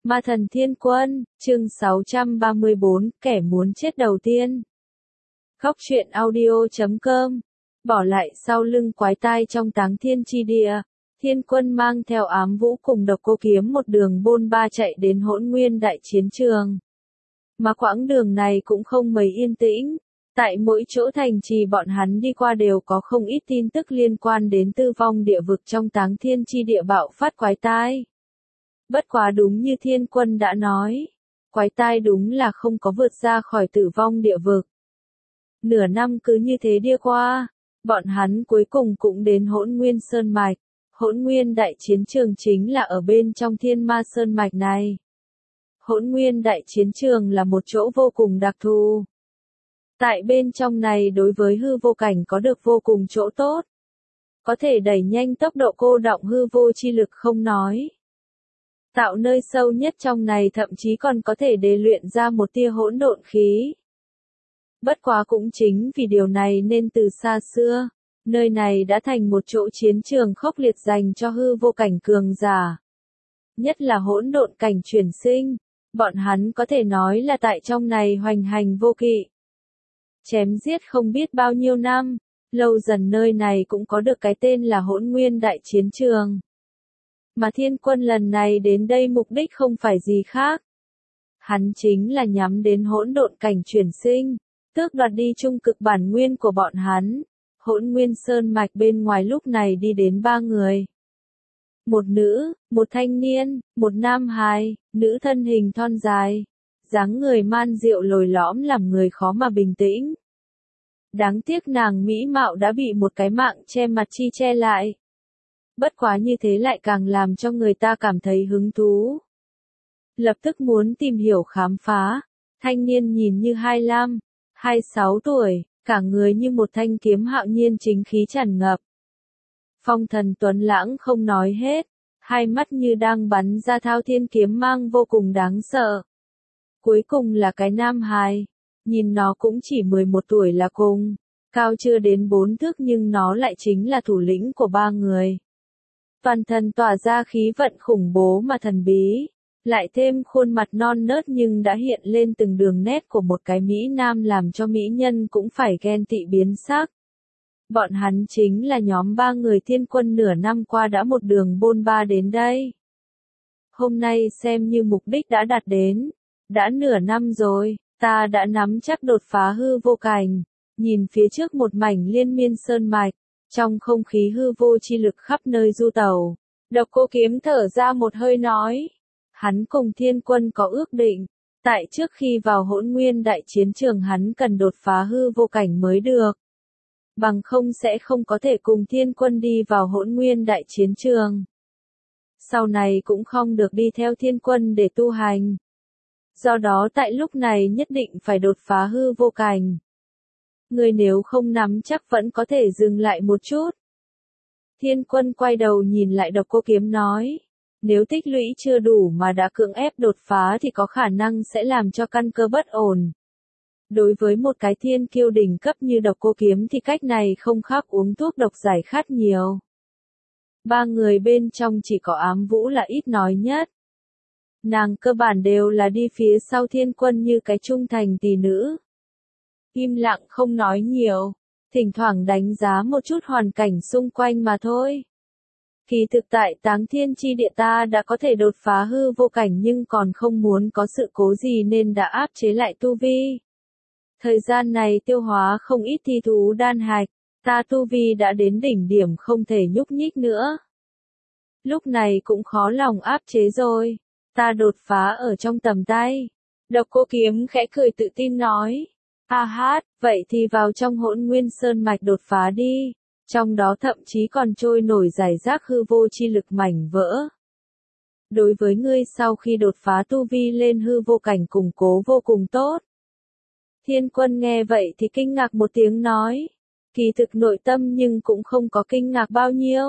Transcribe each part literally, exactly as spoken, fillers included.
Ma thần thiên quân, chương sáu trăm ba mươi bốn, kẻ muốn chết đầu tiên. Khóc chuyện audio chấm com. Bỏ lại sau lưng quái tai trong táng thiên chi địa, thiên quân mang theo ám vũ cùng độc cô kiếm một đường bôn ba chạy đến hỗn nguyên đại chiến trường. Mà quãng đường này cũng không mấy yên tĩnh. Tại mỗi chỗ thành trì bọn hắn đi qua đều có không ít tin tức liên quan đến tư vong địa vực trong táng thiên chi địa bạo phát quái tai. Bất quá đúng như thiên quân đã nói, quái tai đúng là không có vượt ra khỏi tử vong địa vực. Nửa năm cứ như thế đi qua, bọn hắn cuối cùng cũng đến hỗn nguyên sơn mạch. Hỗn nguyên đại chiến trường chính là ở bên trong thiên ma sơn mạch này. Hỗn nguyên đại chiến trường là một chỗ vô cùng đặc thù. Tại bên trong này đối với hư vô cảnh có được vô cùng chỗ tốt. Có thể đẩy nhanh tốc độ cô đọng hư vô chi lực không nói. Tạo nơi sâu nhất trong này thậm chí còn có thể đề luyện ra một tia hỗn độn khí. Bất quá cũng chính vì điều này nên từ xa xưa, nơi này đã thành một chỗ chiến trường khốc liệt dành cho hư vô cảnh cường giả. Nhất là hỗn độn cảnh chuyển sinh, bọn hắn có thể nói là tại trong này hoành hành vô kỵ. Chém giết không biết bao nhiêu năm, lâu dần nơi này cũng có được cái tên là hỗn nguyên đại chiến trường. Mà thiên quân lần này đến đây mục đích không phải gì khác. Hắn chính là nhắm đến hỗn độn cảnh chuyển sinh, tước đoạt đi trung cực bản nguyên của bọn hắn. Hỗn nguyên sơn mạch bên ngoài lúc này đi đến ba người. Một nữ, một thanh niên, một nam hài, nữ thân hình thon dài, dáng người man diệu lồi lõm làm người khó mà bình tĩnh. Đáng tiếc nàng mỹ mạo đã bị một cái mạng che mặt chi che lại. Bất quá như thế lại càng làm cho người ta cảm thấy hứng thú. Lập tức muốn tìm hiểu khám phá, thanh niên nhìn như hai mươi lăm, hai mươi sáu tuổi, cả người như một thanh kiếm hạo nhiên chính khí tràn ngập. Phong thần tuấn lãng không nói hết, hai mắt như đang bắn ra thao thiên kiếm mang vô cùng đáng sợ. Cuối cùng là cái nam hài, nhìn nó cũng chỉ mười một tuổi là cùng, cao chưa đến bốn thước nhưng nó lại chính là thủ lĩnh của ba người. Toàn thân tỏa ra khí vận khủng bố mà thần bí, lại thêm khuôn mặt non nớt nhưng đã hiện lên từng đường nét của một cái mỹ nam làm cho mỹ nhân cũng phải ghen tị biến sắc. Bọn hắn chính là nhóm ba người thiên quân nửa năm qua đã một đường bôn ba đến đây. Hôm nay xem như mục đích đã đạt đến, đã nửa năm rồi, ta đã nắm chắc đột phá hư vô cảnh, nhìn phía trước một mảnh liên miên sơn mạch. Trong không khí hư vô chi lực khắp nơi du tẩu, độc cô kiếm thở ra một hơi nói. Hắn cùng thiên quân có ước định, tại trước khi vào hỗn nguyên đại chiến trường hắn cần đột phá hư vô cảnh mới được. Bằng không sẽ không có thể cùng thiên quân đi vào hỗn nguyên đại chiến trường. Sau này cũng không được đi theo thiên quân để tu hành. Do đó tại lúc này nhất định phải đột phá hư vô cảnh. Người nếu không nắm chắc vẫn có thể dừng lại một chút. Thiên quân quay đầu nhìn lại độc cô kiếm nói. Nếu tích lũy chưa đủ mà đã cưỡng ép đột phá thì có khả năng sẽ làm cho căn cơ bất ổn. Đối với một cái thiên kiêu đỉnh cấp như độc cô kiếm thì cách này không khác uống thuốc độc giải khát nhiều. Ba người bên trong chỉ có ám vũ là ít nói nhất. Nàng cơ bản đều là đi phía sau thiên quân như cái trung thành tỷ nữ. Im lặng không nói nhiều, thỉnh thoảng đánh giá một chút hoàn cảnh xung quanh mà thôi. Kỳ thực tại táng thiên chi địa ta đã có thể đột phá hư vô cảnh nhưng còn không muốn có sự cố gì nên đã áp chế lại tu vi. Thời gian này tiêu hóa không ít thi thú đan hạch, ta tu vi đã đến đỉnh điểm không thể nhúc nhích nữa. Lúc này cũng khó lòng áp chế rồi, ta đột phá ở trong tầm tay. Độc cô kiếm khẽ cười tự tin nói. A hát, vậy thì vào trong hỗn nguyên sơn mạch đột phá đi, trong đó thậm chí còn trôi nổi giải rác hư vô chi lực mảnh vỡ. Đối với ngươi sau khi đột phá tu vi lên hư vô cảnh củng cố vô cùng tốt. Thiên quân nghe vậy thì kinh ngạc một tiếng nói, kỳ thực nội tâm nhưng cũng không có kinh ngạc bao nhiêu.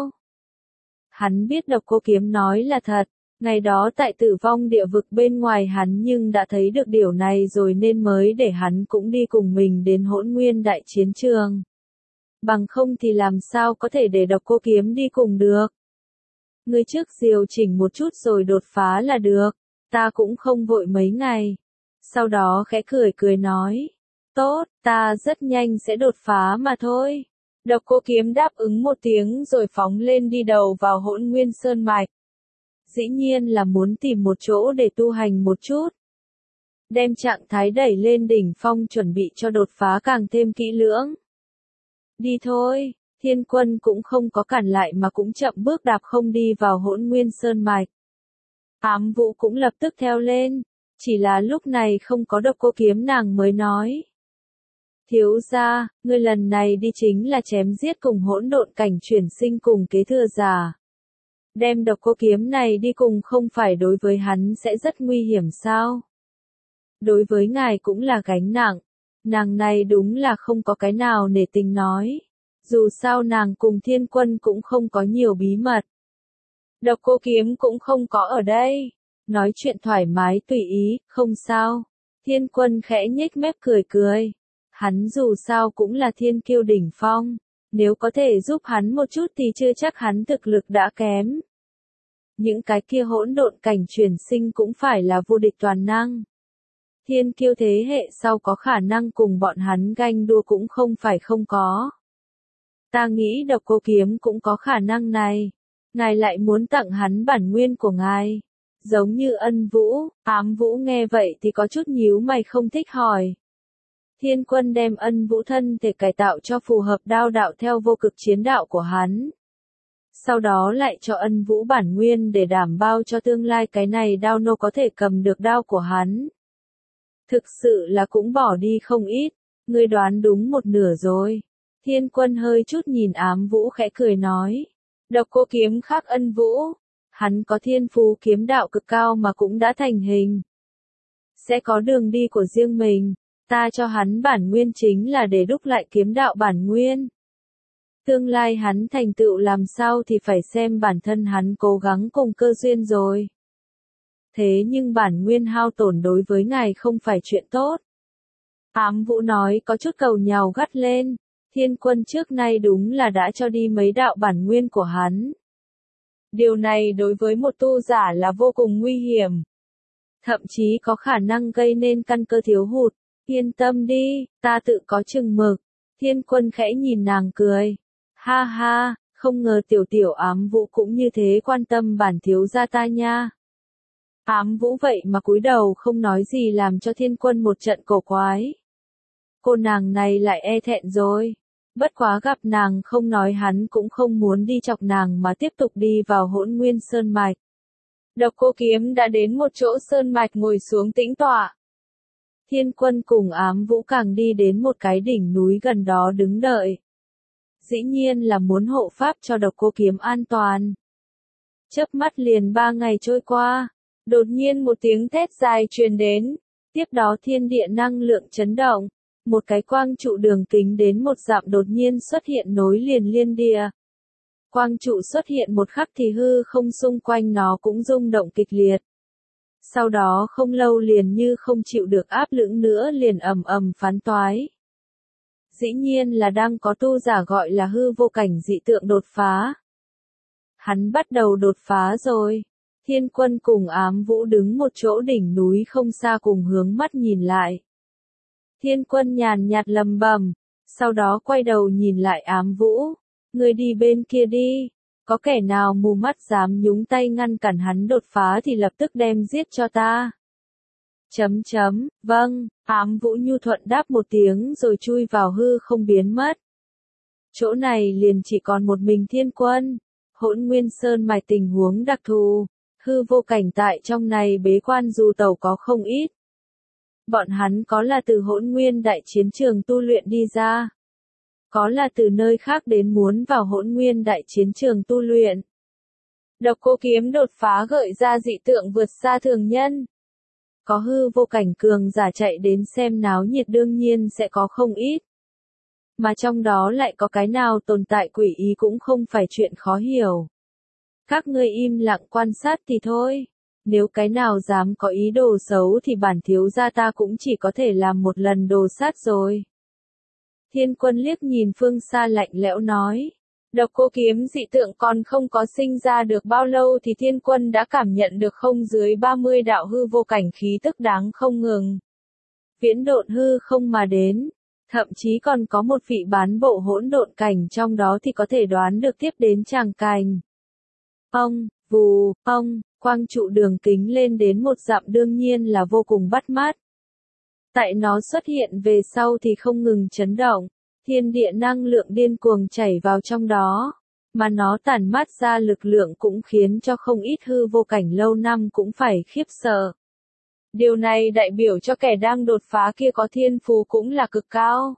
Hắn biết độc cô kiếm nói là thật. Ngày đó tại tử vong địa vực bên ngoài hắn nhưng đã thấy được điều này rồi nên mới để hắn cũng đi cùng mình đến hỗn nguyên đại chiến trường. Bằng không thì làm sao có thể để độc cô kiếm đi cùng được. Ngươi trước điều chỉnh một chút rồi đột phá là được. Ta cũng không vội mấy ngày. Sau đó khẽ cười cười nói. Tốt, ta rất nhanh sẽ đột phá mà thôi. Độc Cô Kiếm đáp ứng một tiếng rồi phóng lên đi đầu vào Hỗn Nguyên Sơn Mạch. Dĩ nhiên là muốn tìm một chỗ để tu hành một chút. Đem trạng thái đẩy lên đỉnh phong chuẩn bị cho đột phá càng thêm kỹ lưỡng. Đi thôi, Thiên Quân cũng không có cản lại mà cũng chậm bước đạp không đi vào Hỗn Nguyên Sơn Mạch. Ám Vũ cũng lập tức theo lên, chỉ là lúc này không có Độc Cô Kiếm nàng mới nói. Thiếu gia, ngươi lần này đi chính là chém giết cùng hỗn độn cảnh chuyển sinh cùng kế thừa giả. Đem Độc Cô Kiếm này đi cùng không phải đối với hắn sẽ rất nguy hiểm sao? Đối với ngài cũng là gánh nặng. Nàng này đúng là không có cái nào nể tình nói. Dù sao nàng cùng Thiên Quân cũng không có nhiều bí mật. Độc Cô Kiếm cũng không có ở đây. Nói chuyện thoải mái tùy ý, không sao. Thiên Quân khẽ nhếch mép cười cười. Hắn dù sao cũng là thiên kiêu đỉnh phong. Nếu có thể giúp hắn một chút thì chưa chắc hắn thực lực đã kém. Những cái kia hỗn độn cảnh chuyển sinh cũng phải là vô địch toàn năng. Thiên kiêu thế hệ sau có khả năng cùng bọn hắn ganh đua cũng không phải không có. Ta nghĩ Độc Cô Kiếm cũng có khả năng này. Ngài lại muốn tặng hắn bản nguyên của ngài. Giống như Ân Vũ, Ám Vũ nghe vậy thì có chút nhíu mày không thích hỏi. Thiên Quân đem Ân Vũ thân thể cải tạo cho phù hợp đao đạo theo vô cực chiến đạo của hắn. Sau đó lại cho Ân Vũ bản nguyên để đảm bao cho tương lai cái này đao nô có thể cầm được đao của hắn. Thực sự là cũng bỏ đi không ít, ngươi đoán đúng một nửa rồi. Thiên Quân hơi chút nhìn Ám Vũ khẽ cười nói. Độc Cô Kiếm khác Ân Vũ. Hắn có thiên phú kiếm đạo cực cao mà cũng đã thành hình. Sẽ có đường đi của riêng mình. Ta cho hắn bản nguyên chính là để đúc lại kiếm đạo bản nguyên. Tương lai hắn thành tựu làm sao thì phải xem bản thân hắn cố gắng cùng cơ duyên rồi. Thế nhưng bản nguyên hao tổn đối với ngài không phải chuyện tốt. Ám Vũ nói có chút cầu nhào gắt lên. Thiên Quân trước nay đúng là đã cho đi mấy đạo bản nguyên của hắn. Điều này đối với một tu giả là vô cùng nguy hiểm. Thậm chí có khả năng gây nên căn cơ thiếu hụt. Yên tâm đi, ta tự có chừng mực. Thiên Quân khẽ nhìn nàng cười. Ha ha, không ngờ tiểu tiểu Ám Vũ cũng như thế quan tâm bản thiếu gia ta nha. Ám Vũ vậy mà cúi đầu không nói gì làm cho Thiên Quân một trận cổ quái. Cô nàng này lại e thẹn rồi. Bất quá gặp nàng không nói hắn cũng không muốn đi chọc nàng mà tiếp tục đi vào Hỗn Nguyên Sơn Mạch. Độc Cô Kiếm đã đến một chỗ sơn mạch ngồi xuống tĩnh tọa. Thiên Quân cùng Ám Vũ càng đi đến một cái đỉnh núi gần đó đứng đợi. Dĩ nhiên là muốn hộ pháp cho Độc Cô Kiếm an toàn. Chớp mắt liền ba ngày trôi qua, đột nhiên một tiếng thét dài truyền đến, tiếp đó thiên địa năng lượng chấn động, một cái quang trụ đường kính đến một dặm đột nhiên xuất hiện nối liền liên địa. Quang trụ xuất hiện một khắc thì hư không xung quanh nó cũng rung động kịch liệt. Sau đó không lâu liền như không chịu được áp lực nữa liền ầm ầm phán toái. Dĩ nhiên là đang có tu giả gọi là hư vô cảnh dị tượng đột phá. Hắn bắt đầu đột phá rồi. Thiên Quân cùng Ám Vũ đứng một chỗ đỉnh núi không xa cùng hướng mắt nhìn lại. Thiên Quân nhàn nhạt lầm bầm, sau đó quay đầu nhìn lại Ám Vũ. Người đi bên kia đi, có kẻ nào mù mắt dám nhúng tay ngăn cản hắn đột phá thì lập tức đem giết cho ta. Chấm chấm, vâng, Ám Vũ nhu thuận đáp một tiếng rồi chui vào hư không biến mất. Chỗ này liền chỉ còn một mình Thiên Quân. Hỗn Nguyên Sơn mạch tình huống đặc thù, hư vô cảnh tại trong này bế quan du tẩu có không ít. Bọn hắn có là từ Hỗn Nguyên đại chiến trường tu luyện đi ra, có là từ nơi khác đến muốn vào Hỗn Nguyên đại chiến trường tu luyện. Độc Cô Kiếm đột phá gợi ra dị tượng vượt xa thường nhân. Có hư vô cảnh cường giả chạy đến xem náo nhiệt đương nhiên sẽ có không ít. Mà trong đó lại có cái nào tồn tại quỷ ý cũng không phải chuyện khó hiểu. Các ngươi im lặng quan sát thì thôi. Nếu cái nào dám có ý đồ xấu thì bản thiếu gia ta cũng chỉ có thể làm một lần đồ sát rồi. Thiên Quân liếc nhìn phương xa lạnh lẽo nói. Độc Cô Kiếm dị tượng còn không có sinh ra được bao lâu thì thiên quân đã cảm nhận được không dưới ba mươi đạo hư vô cảnh khí tức đáng không ngừng. Viễn độn hư không mà đến, thậm chí còn có một vị bán bộ hỗn độn cảnh trong đó thì có thể đoán được tiếp đến tràng cảnh. Ông, vù, ông, quang trụ đường kính lên đến một dặm đương nhiên là vô cùng bắt mắt. Tại nó xuất hiện về sau thì không ngừng chấn động, thiên địa năng lượng điên cuồng chảy vào trong đó, mà nó tản mát ra lực lượng cũng khiến cho không ít hư vô cảnh lâu năm cũng phải khiếp sợ. Điều này đại biểu cho kẻ đang đột phá kia có thiên phú cũng là cực cao.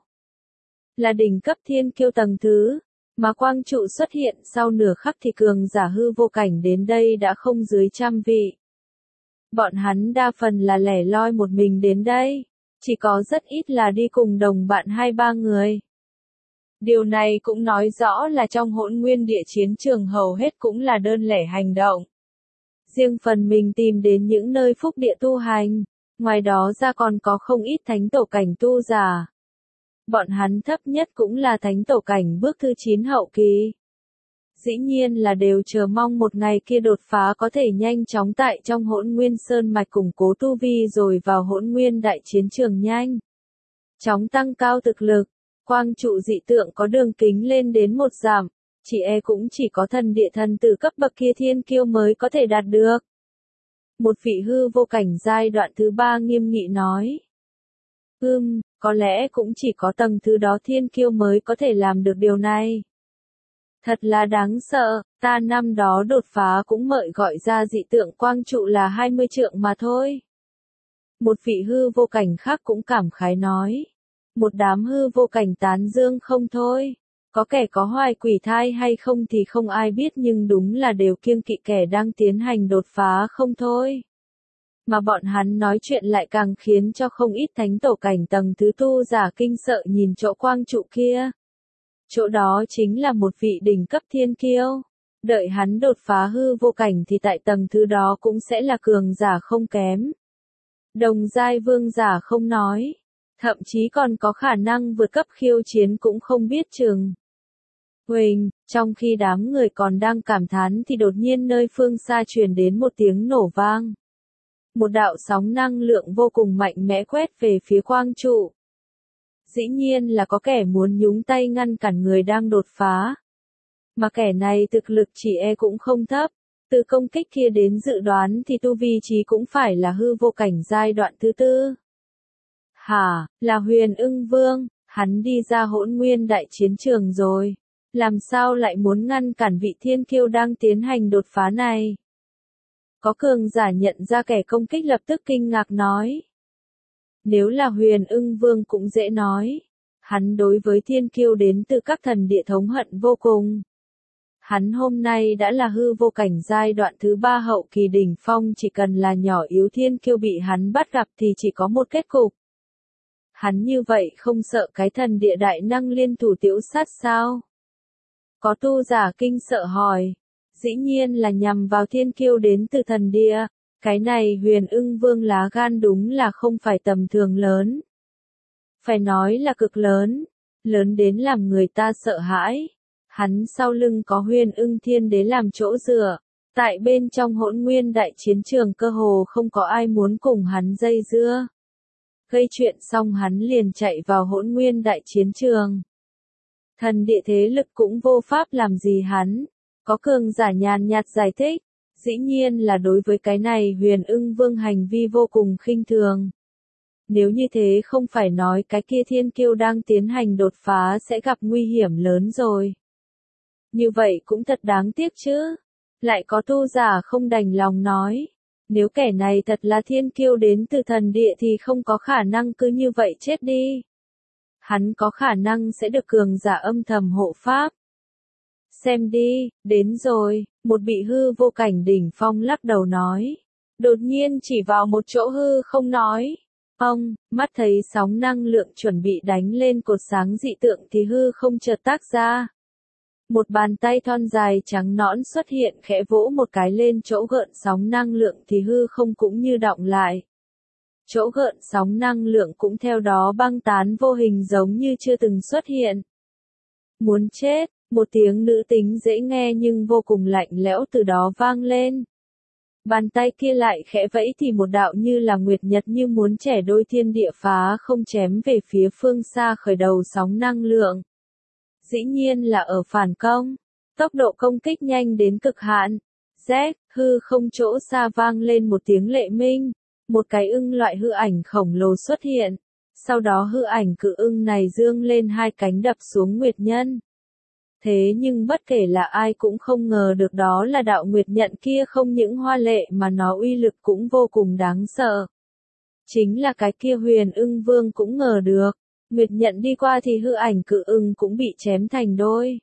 Là đỉnh cấp thiên kiêu tầng thứ, mà quang trụ xuất hiện sau nửa khắc thì cường giả hư vô cảnh đến đây đã không dưới trăm vị. Bọn hắn đa phần là lẻ loi một mình đến đây, chỉ có rất ít là đi cùng đồng bạn hai ba người. Điều này cũng nói rõ là trong hỗn nguyên địa chiến trường hầu hết cũng là đơn lẻ hành động. Riêng phần mình tìm đến những nơi phúc địa tu hành, ngoài đó ra còn có không ít thánh tổ cảnh tu giả. Bọn hắn thấp nhất cũng là thánh tổ cảnh bước thứ chín hậu kỳ. Dĩ nhiên là đều chờ mong một ngày kia đột phá có thể nhanh chóng tại trong hỗn nguyên sơn mạch củng cố tu vi rồi vào hỗn nguyên đại chiến trường nhanh chóng tăng cao thực lực. Quang trụ dị tượng có đường kính lên đến một dặm, chỉ e cũng chỉ có thần địa thần tử cấp bậc kia thiên kiêu mới có thể đạt được. Một vị hư vô cảnh giai đoạn thứ ba nghiêm nghị nói. Ừm, có lẽ cũng chỉ có tầng thứ đó thiên kiêu mới có thể làm được điều này. Thật là đáng sợ, ta năm đó đột phá cũng mợi gọi ra dị tượng quang trụ là hai mươi trượng mà thôi. Một vị hư vô cảnh khác cũng cảm khái nói. Một đám hư vô cảnh tán dương không thôi. Có kẻ có hoài quỷ thai hay không thì không ai biết nhưng đúng là đều kiêng kỵ kẻ đang tiến hành đột phá không thôi. Mà bọn hắn nói chuyện lại càng khiến cho không ít thánh tổ cảnh tầng thứ tu giả kinh sợ nhìn chỗ quang trụ kia. Chỗ đó chính là một vị đỉnh cấp thiên kiêu. Đợi hắn đột phá hư vô cảnh thì tại tầng thứ đó cũng sẽ là cường giả không kém. Đồng giai vương giả không nói. Thậm chí còn có khả năng vượt cấp khiêu chiến cũng không biết chừng. Huỳnh, trong khi đám người còn đang cảm thán thì đột nhiên nơi phương xa truyền đến một tiếng nổ vang. Một đạo sóng năng lượng vô cùng mạnh mẽ quét về phía quang trụ. Dĩ nhiên là có kẻ muốn nhúng tay ngăn cản người đang đột phá. Mà kẻ này thực lực chỉ e cũng không thấp. Từ công kích kia đến dự đoán thì tu vi trí cũng phải là hư vô cảnh giai đoạn thứ tư. Hả, là Huyền Ưng Vương, hắn đi ra hỗn nguyên đại chiến trường rồi. Làm sao lại muốn ngăn cản vị thiên kiêu đang tiến hành đột phá này? Có cường giả nhận ra kẻ công kích lập tức kinh ngạc nói. Nếu là Huyền Ưng Vương cũng dễ nói. Hắn đối với thiên kiêu đến từ các thần địa thống hận vô cùng. Hắn hôm nay đã là hư vô cảnh giai đoạn thứ ba hậu kỳ đỉnh phong, chỉ cần là nhỏ yếu thiên kiêu bị hắn bắt gặp thì chỉ có một kết cục. Hắn như vậy không sợ cái thần địa đại năng liên thủ tiểu sát sao? Có tu giả kinh sợ hỏi. Dĩ nhiên là nhằm vào thiên kiêu đến từ thần địa. Cái này Huyền Ưng Vương lá gan đúng là không phải tầm thường lớn. Phải nói là cực lớn. Lớn đến làm người ta sợ hãi. Hắn sau lưng có Huyền Ưng Thiên Đế làm chỗ dựa. Tại bên trong hỗn nguyên đại chiến trường cơ hồ không có ai muốn cùng hắn dây dưa. Gây chuyện xong hắn liền chạy vào hỗn nguyên đại chiến trường. Thần địa thế lực cũng vô pháp làm gì hắn. Có cường giả nhàn nhạt giải thích. Dĩ nhiên là đối với cái này Huyền Ưng Vương hành vi vô cùng khinh thường. Nếu như thế không phải nói cái kia thiên kiêu đang tiến hành đột phá sẽ gặp nguy hiểm lớn rồi. Như vậy cũng thật đáng tiếc chứ. Lại có tu giả không đành lòng nói. Nếu kẻ này thật là thiên kiêu đến từ thần địa thì không có khả năng cứ như vậy chết đi. Hắn có khả năng sẽ được cường giả âm thầm hộ pháp. Xem đi, đến rồi, một bị hư vô cảnh đỉnh phong lắc đầu nói. Đột nhiên chỉ vào một chỗ hư không nói. Ông, mắt thấy sóng năng lượng chuẩn bị đánh lên cột sáng dị tượng thì hư không chợt tác ra. Một bàn tay thon dài trắng nõn xuất hiện khẽ vỗ một cái lên chỗ gợn sóng năng lượng thì hư không cũng như đọng lại. Chỗ gợn sóng năng lượng cũng theo đó băng tán vô hình giống như chưa từng xuất hiện. Muốn chết, Một tiếng nữ tính dễ nghe nhưng vô cùng lạnh lẽo từ đó vang lên. Bàn tay kia lại khẽ vẫy thì một đạo như là nguyệt nhật như muốn chẻ đôi thiên địa phá không chém về phía phương xa khởi đầu sóng năng lượng. Dĩ nhiên là ở phản công. Tốc độ công kích nhanh đến cực hạn. Rét, hư không chỗ xa vang lên một tiếng lệ minh. Một cái ưng loại hư ảnh khổng lồ xuất hiện. Sau đó hư ảnh cự ưng này dương lên hai cánh đập xuống nguyệt nhân. Thế nhưng bất kể là ai cũng không ngờ được đó là đạo nguyệt nhận kia không những hoa lệ mà nó uy lực cũng vô cùng đáng sợ. Chính là cái kia huyền ưng vương cũng ngờ được. Nguyệt nhận đi qua thì hư ảnh cự ưng cũng bị chém thành đôi.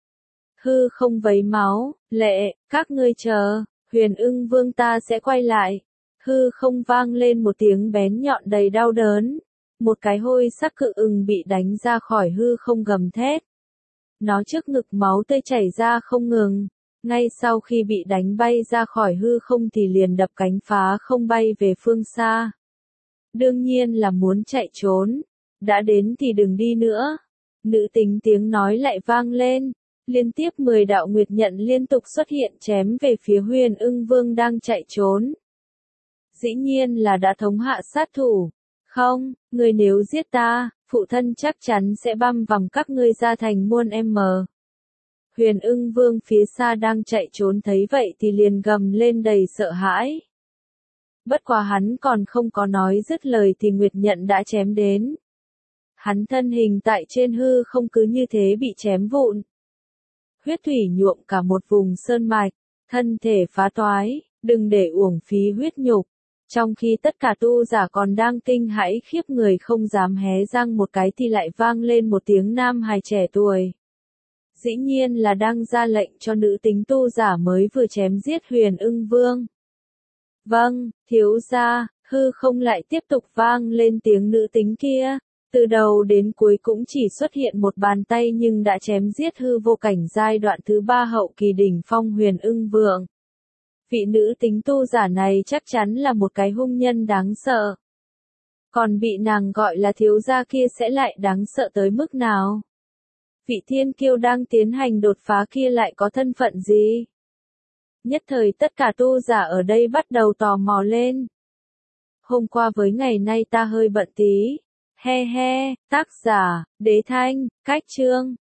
Hư không vấy máu, lệ, các ngươi chờ, huyền ưng vương ta sẽ quay lại. Hư không vang lên một tiếng bén nhọn đầy đau đớn. Một cái hôi sắc cự ưng bị đánh ra khỏi hư không gầm thét. Nó trước ngực máu tươi chảy ra không ngừng. Ngay sau khi bị đánh bay ra khỏi hư không thì liền đập cánh phá không bay về phương xa. Đương nhiên là muốn chạy trốn. Đã đến thì đừng đi nữa. Nữ tính tiếng nói lại vang lên. Liên tiếp mười đạo nguyệt nhận liên tục xuất hiện chém về phía huyền ưng vương đang chạy trốn. Dĩ nhiên là đã thống hạ sát thủ. Không, người nếu giết ta, phụ thân chắc chắn sẽ băm vằm các ngươi ra thành muôn em mờ. Huyền ưng vương phía xa đang chạy trốn thấy vậy thì liền gầm lên đầy sợ hãi. Bất quá hắn còn không có nói dứt lời thì nguyệt nhận đã chém đến. Hắn thân hình tại trên hư không cứ như thế bị chém vụn. Huyết thủy nhuộm cả một vùng sơn mạch, thân thể phá toái, đừng để uổng phí huyết nhục. Trong khi tất cả tu giả còn đang kinh hãi khiếp người không dám hé răng một cái thì lại vang lên một tiếng nam hài trẻ tuổi. Dĩ nhiên là đang ra lệnh cho nữ tính tu giả mới vừa chém giết huyền ưng vương. Vâng, thiếu gia, hư không lại tiếp tục vang lên tiếng nữ tính kia. Từ đầu đến cuối cũng chỉ xuất hiện một bàn tay nhưng đã chém giết hư vô cảnh giai đoạn thứ ba hậu kỳ đỉnh phong huyền ưng vương. Vị nữ tính tu giả này chắc chắn là một cái hung nhân đáng sợ. Còn bị nàng gọi là thiếu gia kia sẽ lại đáng sợ tới mức nào? Vị thiên kiêu đang tiến hành đột phá kia lại có thân phận gì? Nhất thời tất cả tu giả ở đây bắt đầu tò mò lên. Hôm qua với ngày nay ta hơi bận tí. He he, tác giả, Đế Thanh, Cách Chương.